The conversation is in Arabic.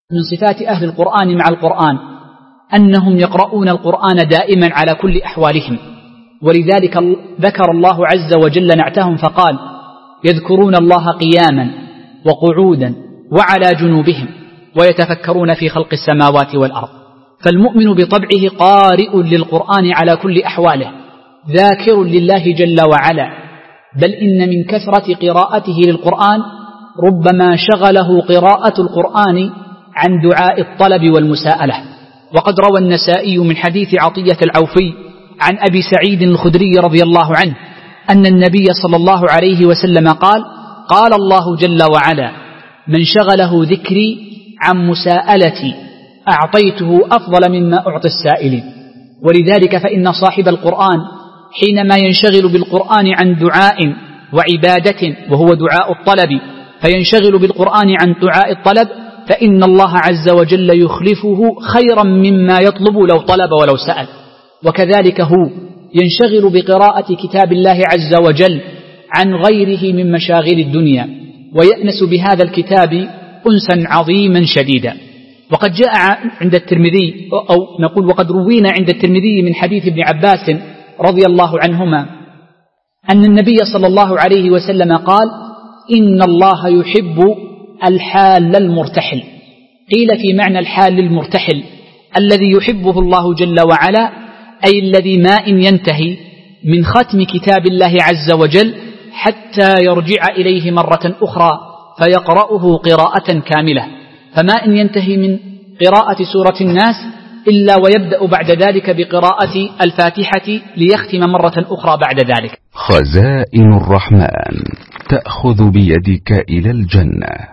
من صفات أهل القرآن مع القرآن أنهم يقرؤون القرآن دائما على كل أحوالهم، ولذلك ذكر الله عز وجل نعتهم فقال: يذكرون الله قياما وقعودا وعلى جنوبهم ويتفكرون في خلق السماوات والأرض. فالمؤمن بطبعه قارئ للقرآن على كل أحواله، ذاكر لله جل وعلا، بل إن من كثرة قراءته للقرآن ربما شغله قراءة القرآن عن دعاء الطلب والمساءلة. وقد روى النسائي من حديث عطية العوفي عن أبي سعيد الخدري رضي الله عنه أن النبي صلى الله عليه وسلم قال: قال الله جل وعلا: من شغله ذكري عن مساءلتي أعطيته أفضل مما أعطي السائلين. ولذلك فإن صاحب القرآن حينما ينشغل بالقرآن عن دعاء وعبادة وهو دعاء الطلب، فينشغل بالقرآن عن دعاء الطلب، فإن الله عز وجل يخلفه خيرا مما يطلب لو طلب ولو سأل. وكذلك هو ينشغل بقراءة كتاب الله عز وجل عن غيره من مشاغل الدنيا، ويأنس بهذا الكتاب أنسا عظيما شديدا. وقد جاء عند الترمذي، أو نقول وقد روينا عند الترمذي من حديث ابن عباس رضي الله عنهما أن النبي صلى الله عليه وسلم قال: إن الله يحب الحال المرتحل. قيل في معنى الحال المرتحل الذي يحبه الله جل وعلا، أي الذي ما إن ينتهي من ختم كتاب الله عز وجل حتى يرجع إليه مرة أخرى فيقرأه قراءة كاملة، فما إن ينتهي من قراءة سورة الناس إلا ويبدأ بعد ذلك بقراءة الفاتحة ليختم مرة أخرى بعد ذلك. خزائن الرحمن تأخذ بيدك إلى الجنة.